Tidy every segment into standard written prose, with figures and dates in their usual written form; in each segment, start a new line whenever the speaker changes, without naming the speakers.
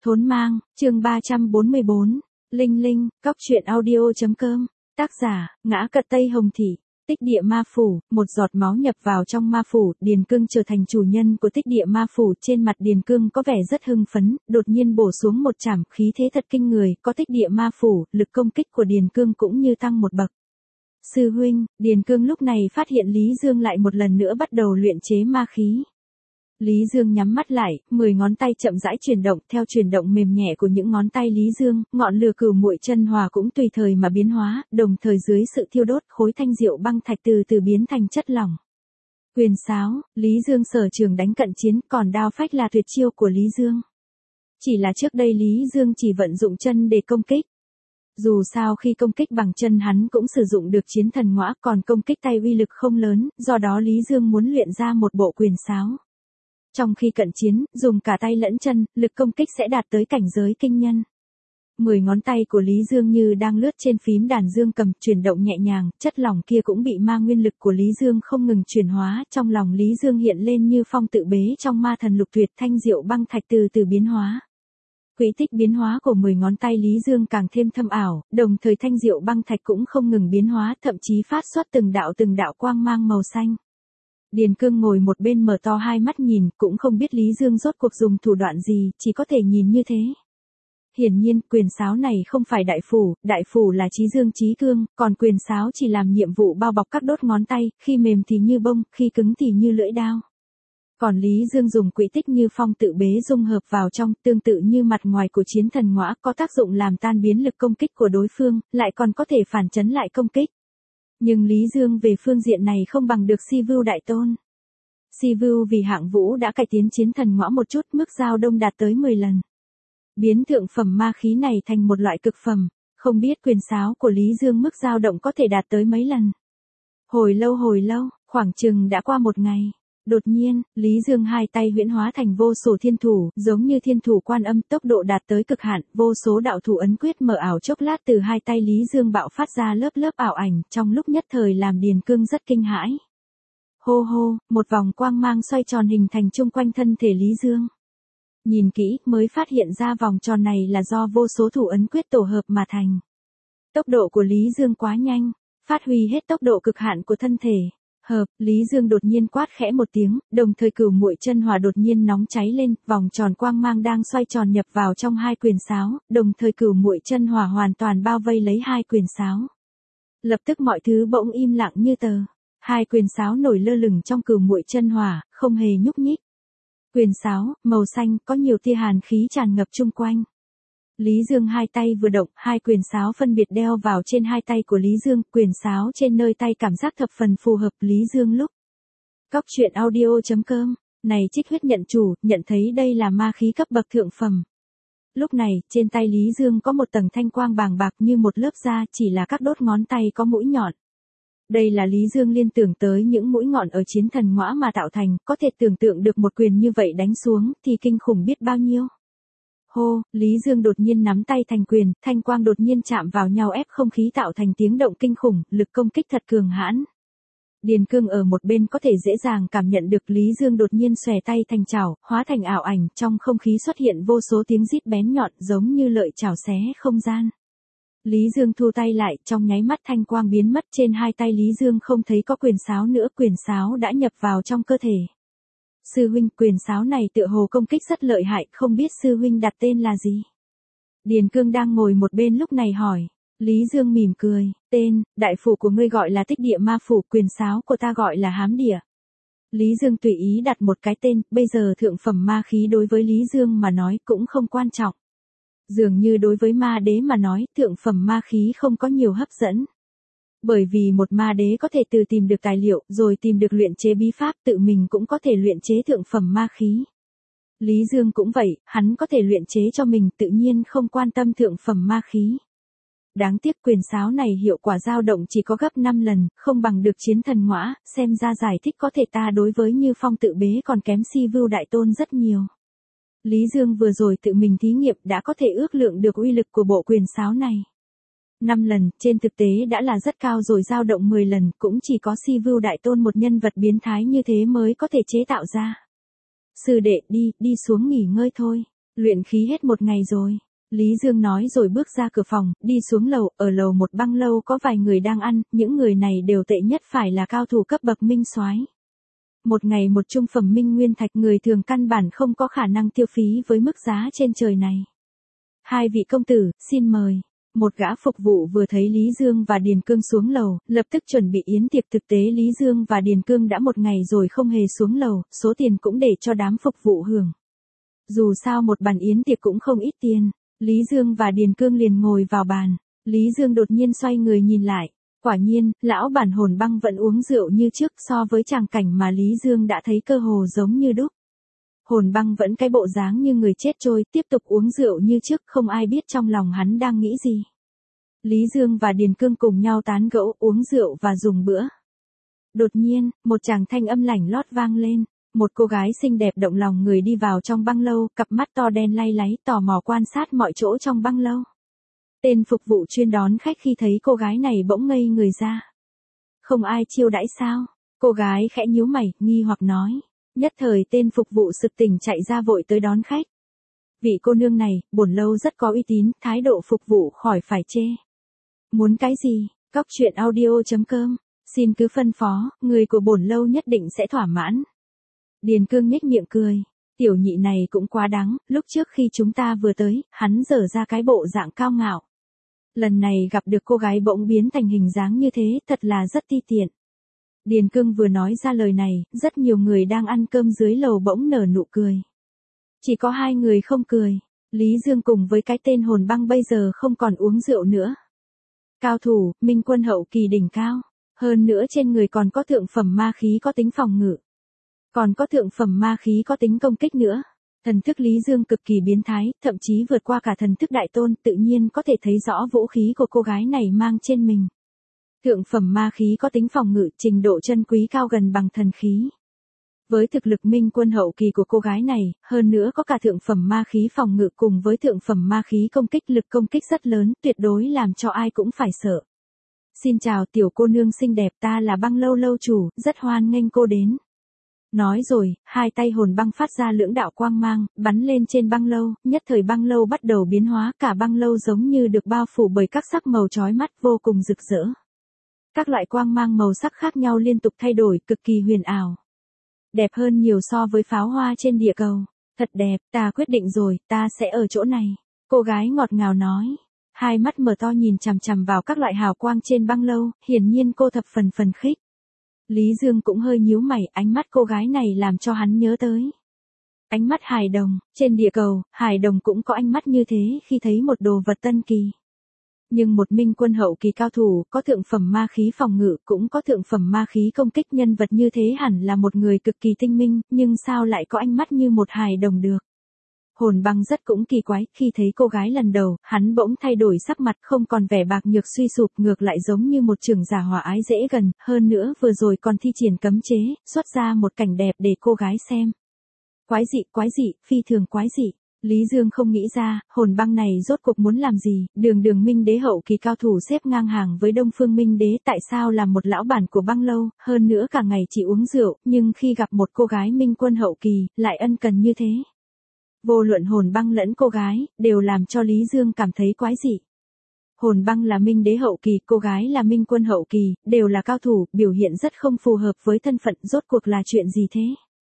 Thốn mang, chương 344, Linh Linh, cóc truyện audio.com, tác giả, Ngã Cật Tây Hồng Thị, tích địa ma phủ, một giọt máu nhập vào trong ma phủ, Điền Cương trở thành chủ nhân của tích địa ma phủ, trên mặt Điền Cương có vẻ rất hưng phấn, đột nhiên bổ xuống một chảm, khí thế thật kinh người, có tích địa ma phủ, lực công kích của Điền Cương cũng như tăng một bậc. Sư huynh, Điền Cương lúc này phát hiện Lý Dương lại một lần nữa bắt đầu luyện chế ma khí. Lý Dương nhắm mắt lại, 10 ngón tay chậm rãi chuyển động, theo chuyển động mềm nhẹ của những ngón tay Lý Dương, ngọn lửa cửu muội chân hỏa cũng tùy thời mà biến hóa, đồng thời dưới sự thiêu đốt, khối thanh diệu băng thạch từ từ biến thành chất lỏng. Quyền sáo, Lý Dương sở trường đánh cận chiến, còn đao phách là tuyệt chiêu của Lý Dương. Chỉ là trước đây Lý Dương chỉ vận dụng chân để công kích. Dù sao khi công kích bằng chân hắn cũng sử dụng được chiến thần ngõa, còn công kích tay uy lực không lớn, do đó Lý Dương muốn luyện ra một bộ quyền sáo. Trong khi cận chiến, dùng cả tay lẫn chân, lực công kích sẽ đạt tới cảnh giới kinh nhân. 10 ngón tay của Lý Dương như đang lướt trên phím đàn dương cầm, chuyển động nhẹ nhàng, chất lỏng kia cũng bị ma nguyên lực của Lý Dương không ngừng chuyển hóa, trong lòng Lý Dương hiện lên như phong tự bế trong ma thần lục tuyệt, thanh diệu băng thạch từ từ biến hóa. Quỹ tích biến hóa của 10 ngón tay Lý Dương càng thêm thâm ảo, đồng thời thanh diệu băng thạch cũng không ngừng biến hóa, thậm chí phát xuất từng đạo quang mang màu xanh. Điền Cương ngồi một bên mở to hai mắt nhìn, cũng không biết Lý Dương rốt cuộc dùng thủ đoạn gì, chỉ có thể nhìn như thế. Hiển nhiên, quyền sáo này không phải đại phủ là trí dương trí cương, còn quyền sáo chỉ làm nhiệm vụ bao bọc các đốt ngón tay, khi mềm thì như bông, khi cứng thì như lưỡi đao. Còn Lý Dương dùng quỹ tích như phong tự bế dung hợp vào trong, tương tự như mặt ngoài của chiến thần ngõa, có tác dụng làm tan biến lực công kích của đối phương, lại còn có thể phản chấn lại công kích. Nhưng Lý Dương về phương diện này không bằng được Si Vưu Đại Tôn. Si Vưu vì hạng vũ đã cải tiến chiến thần ngõa một chút, mức giao đông đạt tới 10 lần. Biến thượng phẩm ma khí này thành một loại cực phẩm, không biết quyền sáo của Lý Dương mức giao động có thể đạt tới mấy lần. Hồi lâu, khoảng chừng đã qua một ngày. Đột nhiên, Lý Dương hai tay huyễn hóa thành vô số thiên thủ, giống như thiên thủ Quan Âm, tốc độ đạt tới cực hạn, vô số đạo thủ ấn quyết mở ảo chốc lát từ hai tay Lý Dương bạo phát ra lớp ảo ảnh, trong lúc nhất thời làm Điền Cương rất kinh hãi. Hô hô, một vòng quang mang xoay tròn hình thành chung quanh thân thể Lý Dương. Nhìn kỹ, mới phát hiện ra vòng tròn này là do vô số thủ ấn quyết tổ hợp mà thành. Tốc độ của Lý Dương quá nhanh, phát huy hết tốc độ cực hạn của thân thể. Lý Dương đột nhiên quát khẽ một tiếng, đồng thời cửu muội chân hỏa đột nhiên nóng cháy lên, vòng tròn quang mang đang xoay tròn nhập vào trong hai quyền sáo, đồng thời cửu muội chân hỏa hoàn toàn bao vây lấy hai quyền sáo. Lập tức mọi thứ bỗng im lặng như tờ, hai quyền sáo nổi lơ lửng trong cửu muội chân hỏa, không hề nhúc nhích. Quyền sáo, màu xanh, có nhiều tia hàn khí tràn ngập chung quanh. Lý Dương hai tay vừa động, hai quyền sáo phân biệt đeo vào trên hai tay của Lý Dương, quyền sáo trên nơi tay cảm giác thập phần phù hợp Lý Dương lúc. Cóc truyện audio.com, này trích huyết nhận chủ, nhận thấy đây là ma khí cấp bậc thượng phẩm. Lúc này, trên tay Lý Dương có một tầng thanh quang bàng bạc như một lớp da, chỉ là các đốt ngón tay có mũi nhọn. Đây là Lý Dương liên tưởng tới những mũi ngọn ở chiến thần ngõa mà tạo thành, có thể tưởng tượng được một quyền như vậy đánh xuống, thì kinh khủng biết bao nhiêu. Hô, Lý Dương đột nhiên nắm tay thành quyền, thanh quang đột nhiên chạm vào nhau ép không khí tạo thành tiếng động kinh khủng, lực công kích thật cường hãn. Điền Cương ở một bên có thể dễ dàng cảm nhận được Lý Dương đột nhiên xòe tay thành chảo, hóa thành ảo ảnh, trong không khí xuất hiện vô số tiếng rít bén nhọn giống như lợi chảo xé không gian. Lý Dương thu tay lại, trong nháy mắt thanh quang biến mất, trên hai tay Lý Dương không thấy có quyền sáo nữa, quyền sáo đã nhập vào trong cơ thể. Sư huynh, quyền sáo này tựa hồ công kích rất lợi hại, không biết sư huynh đặt tên là gì? Điền Cương đang ngồi một bên lúc này hỏi. Lý Dương mỉm cười, tên, đại phủ của ngươi gọi là tích địa ma phủ, quyền sáo của ta gọi là hám địa. Lý Dương tùy ý đặt một cái tên, bây giờ thượng phẩm ma khí đối với Lý Dương mà nói cũng không quan trọng. Dường như đối với ma đế mà nói, thượng phẩm ma khí không có nhiều hấp dẫn. Bởi vì một ma đế có thể từ tìm được tài liệu, rồi tìm được luyện chế bí pháp, tự mình cũng có thể luyện chế thượng phẩm ma khí. Lý Dương cũng vậy, hắn có thể luyện chế cho mình, tự nhiên không quan tâm thượng phẩm ma khí. Đáng tiếc quyền sáo này hiệu quả dao động chỉ có gấp 5 lần, không bằng được chiến thần ngõa, xem ra giải thích có thể ta đối với Như Phong tự bế còn kém Si Vưu Đại Tôn rất nhiều. Lý Dương vừa rồi tự mình thí nghiệm đã có thể ước lượng được uy lực của bộ quyền sáo này. 5 lần, trên thực tế đã là rất cao rồi, dao động 10 lần, cũng chỉ có Si Vưu Đại Tôn một nhân vật biến thái như thế mới có thể chế tạo ra. Sư đệ đi xuống nghỉ ngơi thôi. Luyện khí hết một ngày rồi. Lý Dương nói rồi bước ra cửa phòng, đi xuống lầu, ở lầu một băng lâu có vài người đang ăn, những người này đều tệ nhất phải là cao thủ cấp bậc minh soái. Một ngày một trung phẩm minh nguyên thạch, người thường căn bản không có khả năng tiêu phí với mức giá trên trời này. Hai vị công tử, xin mời. Một gã phục vụ vừa thấy Lý Dương và Điền Cương xuống lầu, lập tức chuẩn bị yến tiệc. Thực tế Lý Dương và Điền Cương đã một ngày rồi không hề xuống lầu, số tiền cũng để cho đám phục vụ hưởng. Dù sao một bàn yến tiệc cũng không ít tiền. Lý Dương và Điền Cương liền ngồi vào bàn. Lý Dương đột nhiên xoay người nhìn lại. Quả nhiên, lão bản Hồn Băng vẫn uống rượu như trước, so với tràng cảnh mà Lý Dương đã thấy cơ hồ giống như đúc. Hồn Băng vẫn cái bộ dáng như người chết trôi, tiếp tục uống rượu như trước, không ai biết trong lòng hắn đang nghĩ gì. Lý Dương và Điền Cương cùng nhau tán gẫu, uống rượu và dùng bữa. Đột nhiên, một tràng thanh âm lảnh lót vang lên. Một cô gái xinh đẹp động lòng người đi vào trong băng lâu, cặp mắt to đen lay láy, tò mò quan sát mọi chỗ trong băng lâu. Tên phục vụ chuyên đón khách khi thấy cô gái này bỗng ngây người ra. Không ai chiêu đãi sao? Cô gái khẽ nhíu mày, nghi hoặc nói. Nhất thời tên phục vụ sực tỉnh chạy ra vội tới đón khách. Vị cô nương này, bổn lâu rất có uy tín, thái độ phục vụ khỏi phải chê. Muốn cái gì? Coctruyện.audio.com. Xin cứ phân phó, người của bổn lâu nhất định sẽ thỏa mãn. Điền Cương nhếch miệng cười. Tiểu nhị này cũng quá đáng, lúc trước khi chúng ta vừa tới, hắn dở ra cái bộ dạng cao ngạo. Lần này gặp được cô gái bỗng biến thành hình dáng như thế, thật là rất ti tiện. Điền Cương vừa nói ra lời này, rất nhiều người đang ăn cơm dưới lầu bỗng nở nụ cười. Chỉ có hai người không cười. Lý Dương cùng với cái tên Hồn Băng bây giờ không còn uống rượu nữa. Cao thủ, minh quân hậu kỳ đỉnh cao. Hơn nữa trên người còn có thượng phẩm ma khí có tính phòng ngự. Còn có thượng phẩm ma khí có tính công kích nữa. Thần thức Lý Dương cực kỳ biến thái, thậm chí vượt qua cả thần thức đại tôn, tự nhiên có thể thấy rõ vũ khí của cô gái này mang trên mình. Thượng phẩm ma khí có tính phòng ngự, trình độ chân quý cao gần bằng thần khí. Với thực lực minh quân hậu kỳ của cô gái này, hơn nữa có cả thượng phẩm ma khí phòng ngự cùng với thượng phẩm ma khí công kích, lực công kích rất lớn, tuyệt đối làm cho ai cũng phải sợ. Xin chào tiểu cô nương xinh đẹp, ta là băng lâu lâu chủ, rất hoan nghênh cô đến. Nói rồi, hai tay Hồn Băng phát ra lưỡng đạo quang mang, bắn lên trên băng lâu, nhất thời băng lâu bắt đầu biến hóa, cả băng lâu giống như được bao phủ bởi các sắc màu chói mắt vô cùng rực rỡ. Các loại quang mang màu sắc khác nhau liên tục thay đổi, cực kỳ huyền ảo. Đẹp hơn nhiều so với pháo hoa trên địa cầu. Thật đẹp, ta quyết định rồi, ta sẽ ở chỗ này. Cô gái ngọt ngào nói. Hai mắt mở to nhìn chằm chằm vào các loại hào quang trên băng lâu, hiển nhiên cô thập phần khích. Lý Dương cũng hơi nhíu mày, ánh mắt cô gái này làm cho hắn nhớ tới ánh mắt hài đồng. Trên địa cầu, hài đồng cũng có ánh mắt như thế khi thấy một đồ vật tân kỳ. Nhưng một minh quân hậu kỳ cao thủ, có thượng phẩm ma khí phòng ngự, cũng có thượng phẩm ma khí công kích, nhân vật như thế hẳn là một người cực kỳ tinh minh, nhưng sao lại có ánh mắt như một hài đồng được. Hồn Băng rất cũng kỳ quái, khi thấy cô gái lần đầu, hắn bỗng thay đổi sắc mặt, không còn vẻ bạc nhược suy sụp, ngược lại giống như một trưởng giả hòa ái dễ gần, hơn nữa vừa rồi còn thi triển cấm chế, xuất ra một cảnh đẹp để cô gái xem. Quái dị, phi thường quái dị. Lý Dương không nghĩ ra, Hồn Băng này rốt cuộc muốn làm gì, đường minh đế hậu kỳ cao thủ xếp ngang hàng với Đông Phương Minh đế, tại sao làm một lão bản của băng lâu, hơn nữa cả ngày chỉ uống rượu, nhưng khi gặp một cô gái minh quân hậu kỳ, lại ân cần như thế. Vô luận Hồn Băng lẫn cô gái, đều làm cho Lý Dương cảm thấy quái dị. Hồn Băng là minh đế hậu kỳ, cô gái là minh quân hậu kỳ, đều là cao thủ, biểu hiện rất không phù hợp với thân phận, rốt cuộc là chuyện gì thế?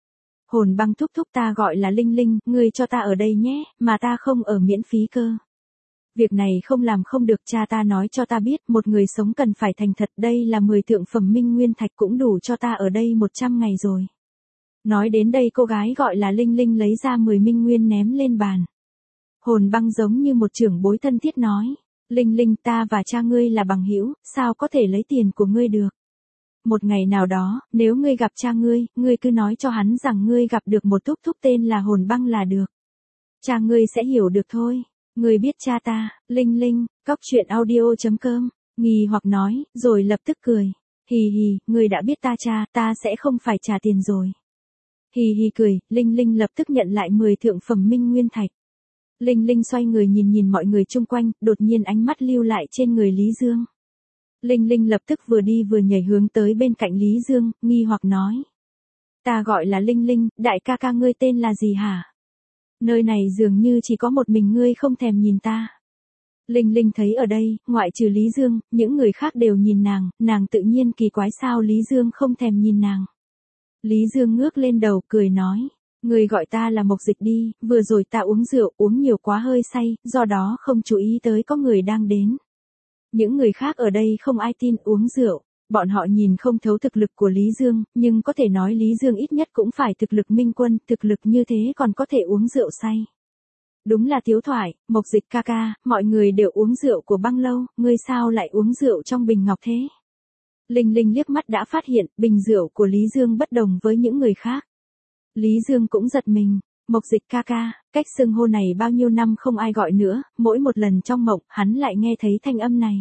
Hồn Băng thúc thúc, ta gọi là Linh Linh, ngươi cho ta ở đây nhé, mà ta không ở miễn phí cơ. Việc này không làm không được, cha ta nói cho ta biết, một người sống cần phải thành thật, đây là 10 thượng phẩm minh nguyên thạch cũng đủ cho ta ở đây 100 ngày rồi. Nói đến đây cô gái gọi là Linh Linh lấy ra 10 minh nguyên ném lên bàn. Hồn Băng giống như một trưởng bối thân thiết nói, Linh Linh, ta và cha ngươi là bằng hữu, sao có thể lấy tiền của ngươi được. Một ngày nào đó, nếu ngươi gặp cha ngươi cứ nói cho hắn rằng ngươi gặp được một thúc thúc tên là Hồn Băng là được. Cha ngươi sẽ hiểu được thôi. Ngươi biết cha ta, Linh Linh, Coctruyện.audio.com, nghi hoặc nói, rồi lập tức cười. Hì hì, ngươi đã biết ta cha, ta sẽ không phải trả tiền rồi. Hì hì cười, Linh Linh lập tức nhận lại 10 thượng phẩm minh nguyên thạch. Linh Linh xoay người nhìn mọi người chung quanh, đột nhiên ánh mắt lưu lại trên người Lý Dương. Linh Linh lập tức vừa đi vừa nhảy hướng tới bên cạnh Lý Dương, nghi hoặc nói. Ta gọi là Linh Linh, đại ca ca ngươi tên là gì hả? Nơi này dường như chỉ có một mình ngươi không thèm nhìn ta. Linh Linh thấy ở đây, ngoại trừ Lý Dương, những người khác đều nhìn nàng tự nhiên kỳ quái sao Lý Dương không thèm nhìn nàng. Lý Dương ngước lên đầu, cười nói, ngươi gọi ta là Mộc Dịch đi, vừa rồi ta uống rượu, uống nhiều quá hơi say, do đó không chú ý tới có người đang đến. Những người khác ở đây không ai tin uống rượu, bọn họ nhìn không thấu thực lực của Lý Dương, nhưng có thể nói Lý Dương ít nhất cũng phải thực lực minh quân, thực lực như thế còn có thể uống rượu say. Đúng là thiếu thoại, Mộc Dịch ca ca, mọi người đều uống rượu của Băng Lâu, ngươi sao lại uống rượu trong bình ngọc thế? Linh Linh liếc mắt đã phát hiện, bình rượu của Lý Dương bất đồng với những người khác. Lý Dương cũng giật mình, Mộc Dịch ca ca, cách xưng hô này bao nhiêu năm không ai gọi nữa, mỗi một lần trong mộng, hắn lại nghe thấy thanh âm này.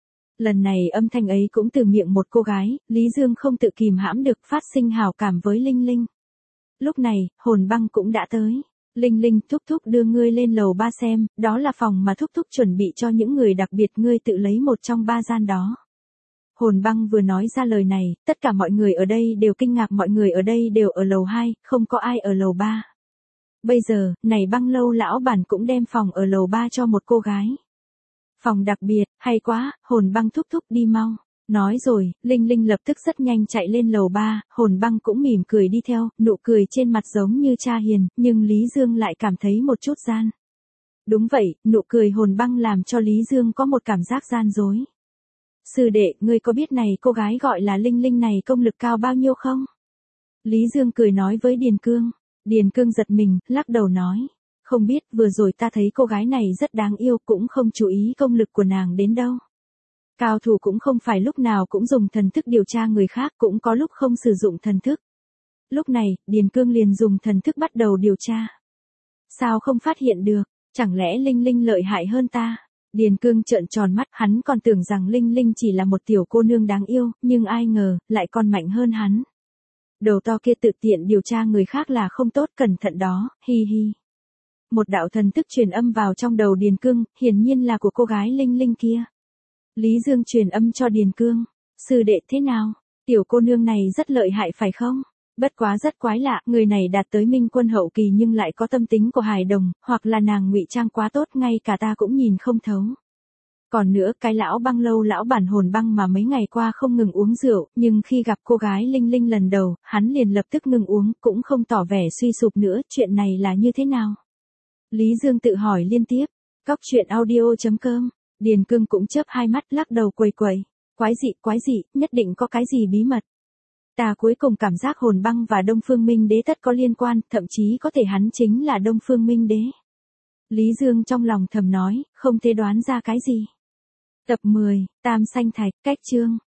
Lần này âm thanh ấy cũng từ miệng một cô gái, Lý Dương không tự kìm hãm được phát sinh hào cảm với Linh Linh. Lúc này, Hồn Băng cũng đã tới. Linh Linh, thúc thúc đưa ngươi lên lầu 3 xem, đó là phòng mà thúc thúc chuẩn bị cho những người đặc biệt, ngươi tự lấy một trong 3 gian đó. Hồn Băng vừa nói ra lời này, tất cả mọi người ở đây đều kinh ngạc, mọi người ở đây đều ở lầu 2, không có ai ở lầu 3. Bây giờ, này Băng Lâu lão bản cũng đem phòng ở lầu 3 cho một cô gái. Phòng đặc biệt, hay quá, Hồn Băng thúc thúc đi mau. Nói rồi, Linh Linh lập tức rất nhanh chạy lên lầu 3, Hồn Băng cũng mỉm cười đi theo, nụ cười trên mặt giống như cha hiền, nhưng Lý Dương lại cảm thấy một chút gian. Đúng vậy, nụ cười Hồn Băng làm cho Lý Dương có một cảm giác gian dối. Sư đệ, ngươi có biết này cô gái gọi là Linh Linh này công lực cao bao nhiêu không? Lý Dương cười nói với Điền Cương. Điền Cương giật mình, lắc đầu nói. Không biết, vừa rồi ta thấy cô gái này rất đáng yêu, cũng không chú ý công lực của nàng đến đâu. Cao thủ cũng không phải lúc nào cũng dùng thần thức điều tra người khác, cũng có lúc không sử dụng thần thức. Lúc này, Điền Cương liền dùng thần thức bắt đầu điều tra. Sao không phát hiện được, chẳng lẽ Linh Linh lợi hại hơn ta? Điền Cương trợn tròn mắt, hắn còn tưởng rằng Linh Linh chỉ là một tiểu cô nương đáng yêu, nhưng ai ngờ, lại còn mạnh hơn hắn. Đầu to kia tự tiện điều tra người khác là không tốt, cẩn thận đó, hi hi. Một đạo thần thức truyền âm vào trong đầu Điền Cương, hiển nhiên là của cô gái Linh Linh kia. Lý Dương truyền âm cho Điền Cương. Sư đệ thế nào? Tiểu cô nương này rất lợi hại phải không? Bất quá rất quái lạ, người này đạt tới minh quân hậu kỳ nhưng lại có tâm tính của hài đồng, hoặc là nàng ngụy trang quá tốt ngay cả ta cũng nhìn không thấu. Còn nữa, cái lão Băng Lâu lão bản Hồn Băng mà mấy ngày qua không ngừng uống rượu, nhưng khi gặp cô gái Linh Linh lần đầu, hắn liền lập tức ngừng uống, cũng không tỏ vẻ suy sụp nữa, chuyện này là như thế nào? Lý Dương tự hỏi liên tiếp. Cóc truyện audio.com. Điền Cương cũng chớp hai mắt, lắc đầu quầy quầy. Quái dị, nhất định có cái gì bí mật. Ta cuối cùng cảm giác Hồn Băng và Đông Phương Minh Đế tất có liên quan, thậm chí có thể hắn chính là Đông Phương Minh Đế. Lý Dương trong lòng thầm nói, không thể đoán ra cái gì. Tập 10, Tam Sanh Thạch, cách chương.